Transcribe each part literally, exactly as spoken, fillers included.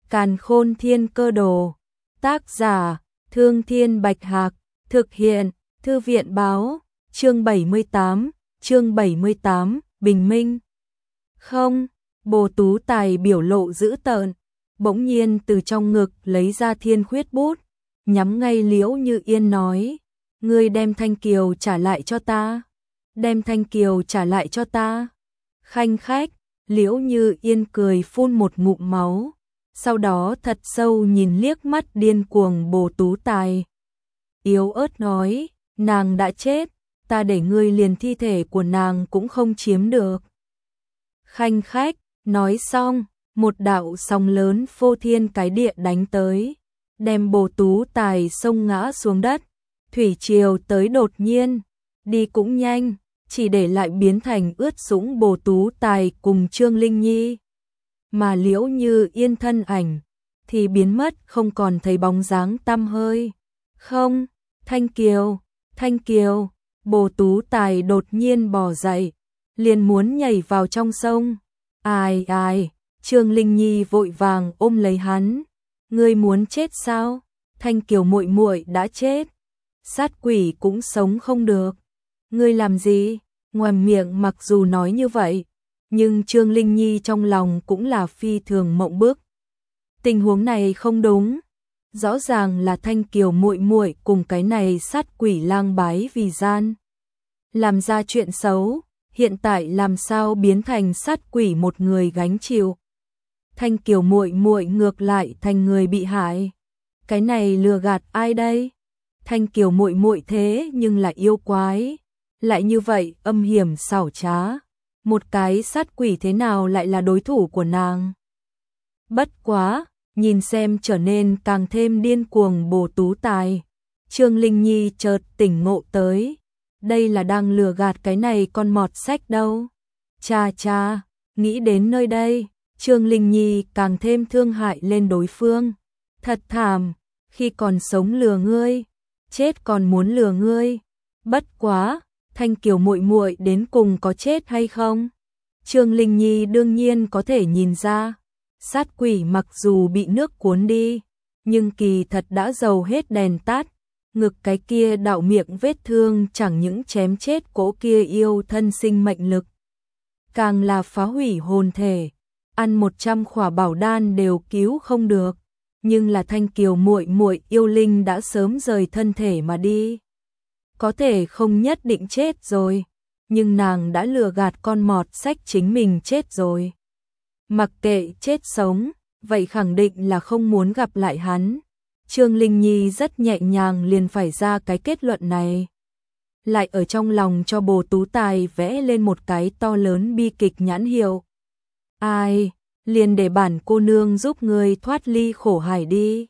Càn Khôn Thiên Cơ Đồ. Tác giả: Thương Thiên Bạch Hạc. Thực hiện: Thư viện Báo. Chương bảy mươi tám, chương bảy mươi tám, Bình Minh. Không, Bồ Tú Tài biểu lộ dữ tợn, bỗng nhiên từ trong ngực lấy ra thiên khuyết bút, nhắm ngay Liễu Như Yên nói: "Ngươi đem Thanh Kiều trả lại cho ta, đem Thanh Kiều trả lại cho ta." Khanh khách, Liễu Như Yên cười phun một ngụm máu, sau đó thật sâu nhìn liếc mắt điên cuồng Bồ Tú Tài. Yếu ớt nói: "Nàng đã chết, ta để ngươi liền thi thể của nàng cũng không chiếm được." Khanh khách, nói xong, một đạo sóng lớn phô thiên cái địa đánh tới, đem Bồ Tú Tài xông ngã xuống đất. Thủy triều tới đột nhiên, đi cũng nhanh, chỉ để lại biến thành ướt sũng Bồ Tú Tài cùng Trương Linh Nhi. Mà Liễu Như Yên thân ảnh thì biến mất không còn thấy bóng dáng tăm hơi. "Không, Thanh Kiều, Thanh Kiều." Bồ Tú Tài đột nhiên bò dậy, liền muốn nhảy vào trong sông. "Ai ai?" Trương Linh Nhi vội vàng ôm lấy hắn. "Ngươi muốn chết sao? Thanh Kiều muội muội đã chết, sát quỷ cũng sống không được. Ngươi làm gì?" Ngoài miệng mặc dù nói như vậy, nhưng Trương Linh Nhi trong lòng cũng là phi thường mộng bức. Tình huống này không đúng, rõ ràng là Thanh Kiều muội muội cùng cái này sát quỷ lang bái vì gian làm ra chuyện xấu, hiện tại làm sao biến thành sát quỷ một người gánh chịu. Thanh Kiều muội muội ngược lại thành người bị hại. Cái này lừa gạt ai đây? Thanh Kiều muội muội thế nhưng là yêu quái, lại như vậy âm hiểm xảo trá, một cái sát quỷ thế nào lại là đối thủ của nàng? Bất quá, nhìn xem trở nên càng thêm điên cuồng Bồ Tú Tài, Trương Linh Nhi chợt tỉnh ngộ tới, đây là đang lừa gạt cái này con mọt sách đâu. Cha cha, nghĩ đến nơi đây, Trương Linh Nhi càng thêm thương hại lên đối phương. Thật thảm, khi còn sống lừa ngươi, chết còn muốn lừa ngươi. Bất quá, Thanh Kiều muội muội đến cùng có chết hay không? Trương Linh Nhi đương nhiên có thể nhìn ra, sát quỷ mặc dù bị nước cuốn đi, nhưng kỳ thật đã dầu hết đèn tắt, ngực cái kia đạo miệng vết thương chẳng những chém chết cỗ kia yêu thân sinh mệnh lực, càng là phá hủy hồn thể, ăn một trăm khỏa bảo đan đều cứu không được, nhưng là Thanh Kiều muội muội yêu linh đã sớm rời thân thể mà đi. Có thể không nhất định chết rồi, nhưng nàng đã lừa gạt con mọt sách chính mình chết rồi. Mặc kệ chết sống, vậy khẳng định là không muốn gặp lại hắn. Trương Linh Nhi rất nhẹ nhàng liền phải ra cái kết luận này. Lại ở trong lòng cho Bồ Tú Tài vẽ lên một cái to lớn bi kịch nhãn hiệu. "Ai, liền để bản cô nương giúp ngươi thoát ly khổ hải đi."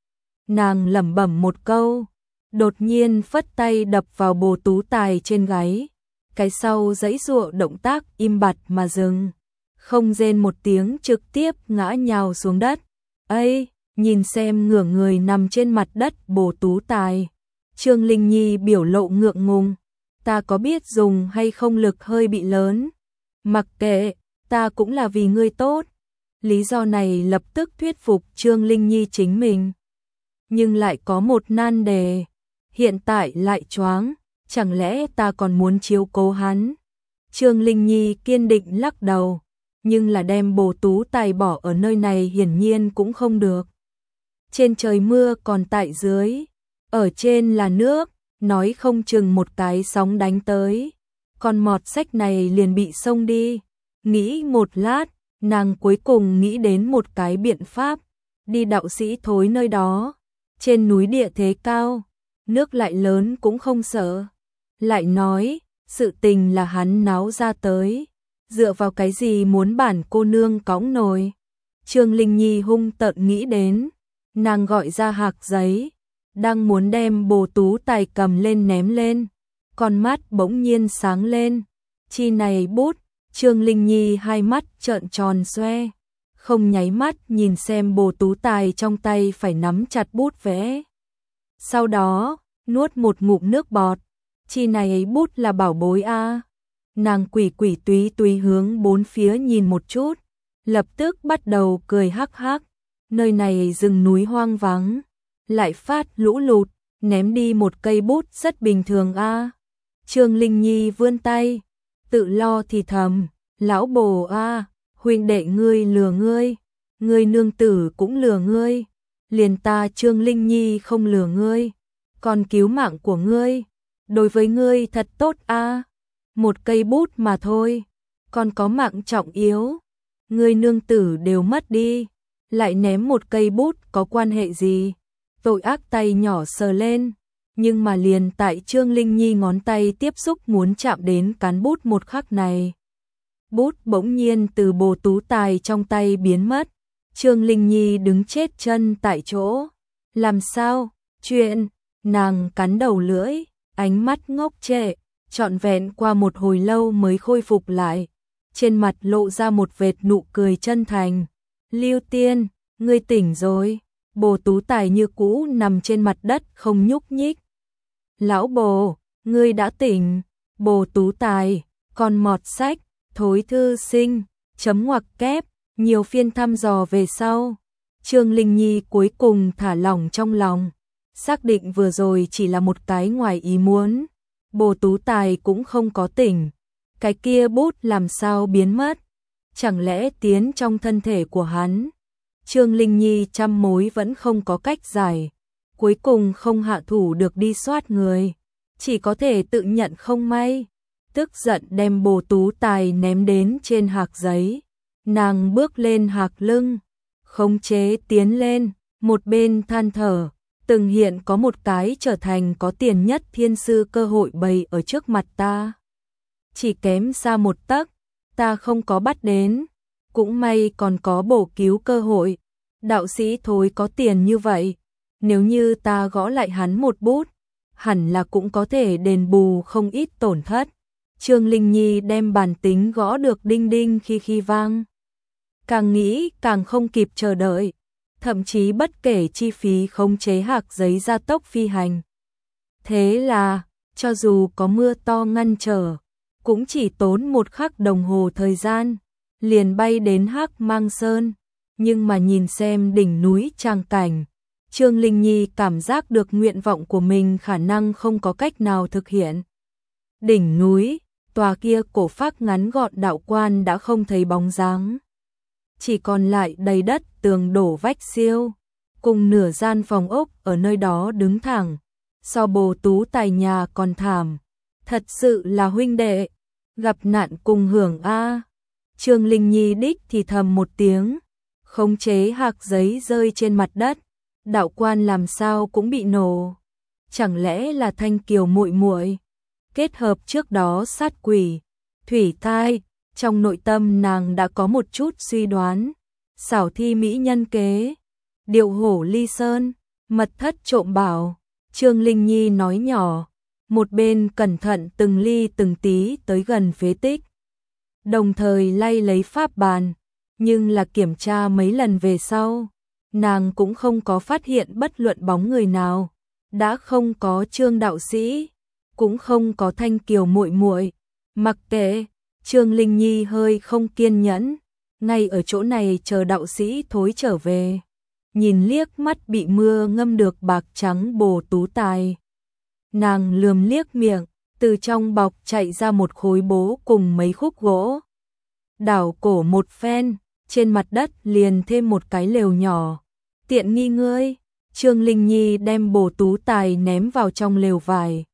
Nàng lẩm bẩm một câu, đột nhiên phất tay đập vào Bồ Tú Tài trên gáy. Cái sau giãy giụa động tác im bặt mà dừng, không rên một tiếng trực tiếp ngã nhào xuống đất. "Ây!" Nhìn xem ngửa người nằm trên mặt đất Bồ Tú Tài, Trương Linh Nhi biểu lộ ngượng ngùng. "Ta có biết dùng hay không lực hơi bị lớn. Mặc kệ, ta cũng là vì ngươi tốt." Lý do này lập tức thuyết phục Trương Linh Nhi chính mình. Nhưng lại có một nan đề, hiện tại lại choáng, chẳng lẽ ta còn muốn chiếu cố hắn? Trương Linh Nhi kiên định lắc đầu, nhưng là đem Bồ Tú Tài bỏ ở nơi này hiển nhiên cũng không được. Trên trời mưa còn tại dưới, ở trên là nước, nói không chừng một cái sóng đánh tới, con mọt sách này liền bị xông đi. Nghĩ một lát, nàng cuối cùng nghĩ đến một cái biện pháp, đi đạo sĩ thối nơi đó, trên núi địa thế cao, nước lại lớn cũng không sợ. Lại nói, sự tình là hắn náo ra tới, dựa vào cái gì muốn bản cô nương cõng nồi? Trương Linh Nhi hung tợn nghĩ đến, nàng gọi ra hạc giấy, đang muốn đem Bồ Tú Tài cầm lên ném lên, con mắt bỗng nhiên sáng lên. Chi này bút? Trương Linh Nhi hai mắt trợn tròn xoe, không nháy mắt nhìn xem Bồ Tú Tài trong tay phải nắm chặt bút vẽ. Sau đó, nuốt một ngụm nước bọt. Chi này bút là bảo bối a. Nàng quỷ quỷ túy túy hướng bốn phía nhìn một chút, lập tức bắt đầu cười hắc hắc. Nơi này rừng núi hoang vắng, lại phát lũ lụt, ném đi một cây bút rất bình thường a. Trương Linh Nhi vươn tay, tự lo thì thầm, lão bồ a, huynh đệ ngươi lừa ngươi, ngươi nương tử cũng lừa ngươi, liền ta Trương Linh Nhi không lừa ngươi, còn cứu mạng của ngươi, đối với ngươi thật tốt a. Một cây bút mà thôi, còn có mạng trọng yếu, ngươi nương tử đều mất đi, lại ném một cây bút có quan hệ gì? Tội ác tay nhỏ sờ lên, nhưng mà liền tại Trương Linh Nhi ngón tay tiếp xúc muốn chạm đến cán bút một khắc này. Bút bỗng nhiên từ Bồ Tú Tài trong tay biến mất, Trương Linh Nhi đứng chết chân tại chỗ. Làm sao? Chuyện, nàng cắn đầu lưỡi, ánh mắt ngốc trệ, trọn vẹn qua một hồi lâu mới khôi phục lại. Trên mặt lộ ra một vệt nụ cười chân thành. Lưu Tiên, ngươi tỉnh rồi. Bồ Tú Tài như cũ nằm trên mặt đất không nhúc nhích. Lão bồ, ngươi đã tỉnh. Bồ Tú Tài, còn mọt sách, thối thư sinh, chấm ngoặc kép, nhiều phiên thăm dò về sau. Trương Linh Nhi cuối cùng thả lỏng trong lòng, xác định vừa rồi chỉ là một cái ngoài ý muốn. Bồ Tú Tài cũng không có tỉnh. Cái kia bút làm sao biến mất? Chẳng lẽ tiến trong thân thể của hắn? Trương Linh Nhi trăm mối vẫn không có cách giải. Cuối cùng không hạ thủ được đi soát người, chỉ có thể tự nhận không may. Tức giận đem Bồ Tú Tài ném đến trên hạc giấy. Nàng bước lên hạc lưng, khống chế tiến lên, một bên than thở. Từng hiện có một cái trở thành có tiền nhất thiên sư cơ hội bày ở trước mặt ta. Chỉ kém xa một tấc, ta không có bắt đến. Cũng may còn có bổ cứu cơ hội. Đạo sĩ Thối có tiền như vậy, nếu như ta gõ lại hắn một bút, hẳn là cũng có thể đền bù không ít tổn thất. Trương Linh Nhi đem bàn tính gõ được đinh đinh khi khi vang. Càng nghĩ càng không kịp chờ đợi, thậm chí bất kể chi phí khống chế hạc giấy gia tốc phi hành. Thế là, cho dù có mưa to ngăn trở, cũng chỉ tốn một khắc đồng hồ thời gian, liền bay đến Hắc Mang Sơn. Nhưng mà nhìn xem đỉnh núi tràng cảnh, Trương Linh Nhi cảm giác được nguyện vọng của mình khả năng không có cách nào thực hiện. Đỉnh núi, tòa kia cổ phác ngắn gọn đạo quan đã không thấy bóng dáng. Chỉ còn lại đầy đất tường đổ vách siêu, cùng nửa gian phòng ốc ở nơi đó đứng thẳng. So Bồ Tú Tài nhà còn thảm, thật sự là huynh đệ, gặp nạn cùng hưởng a. Trương Linh Nhi đích thì thầm một tiếng, khống chế hạc giấy rơi trên mặt đất, đạo quan làm sao cũng bị nổ. Chẳng lẽ là Thanh Kiều muội muội kết hợp trước đó sát quỷ, thủy thai, trong nội tâm nàng đã có một chút suy đoán. Xảo thi mỹ nhân kế, điệu hổ ly sơn, mật thất trộm bảo. Trương Linh Nhi nói nhỏ, một bên cẩn thận từng ly từng tí tới gần phế tích, đồng thời lay lấy pháp bàn. Nhưng là kiểm tra mấy lần về sau, nàng cũng không có phát hiện bất luận bóng người nào. Đã không có Trương đạo sĩ, cũng không có Thanh Kiều muội muội. Mặc kệ, Trương Linh Nhi hơi không kiên nhẫn, ngay ở chỗ này chờ đạo sĩ Thối trở về. Nhìn liếc mắt bị mưa ngâm được bạc trắng Bồ Tú Tài, nàng lườm liếc miệng, từ trong bọc chạy ra một khối bố cùng mấy khúc gỗ. Đảo cổ một phen, trên mặt đất liền thêm một cái lều nhỏ. Tiện nghi ngươi. Trương Linh Nhi đem Bồ Tú Tài ném vào trong lều vải.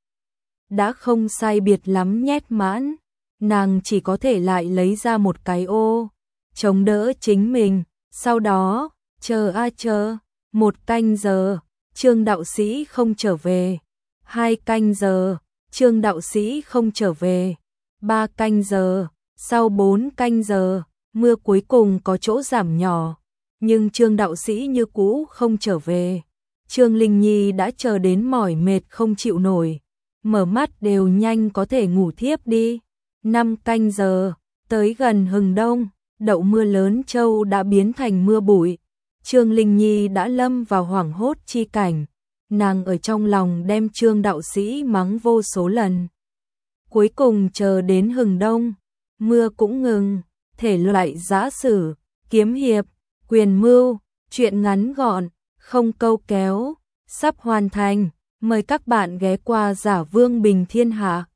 Đã không sai biệt lắm nhét mãn, nàng chỉ có thể lại lấy ra một cái ô, chống đỡ chính mình. Sau đó, chờ a chờ, một canh giờ, Trương đạo sĩ không trở về. Hai canh giờ, Trương đạo sĩ không trở về. Ba canh giờ, sau bốn canh giờ, mưa cuối cùng có chỗ giảm nhỏ, nhưng Trương đạo sĩ như cũ không trở về. Trương Linh Nhi đã chờ đến mỏi mệt không chịu nổi, mở mắt đều nhanh có thể ngủ thiếp đi. Năm canh giờ, tới gần hừng đông, đậu mưa lớn châu đã biến thành mưa bụi. Trương Linh Nhi đã lâm vào hoảng hốt chi cảnh, nàng ở trong lòng đem Trương đạo sĩ mắng vô số lần. Cuối cùng chờ đến hừng đông, mưa cũng ngừng, thể loại giã sử, kiếm hiệp, quyền mưu, Chuyện ngắn gọn, không câu kéo, sắp hoàn thành. Mời các bạn ghé qua Giả Vương Bình Thiên Hạ.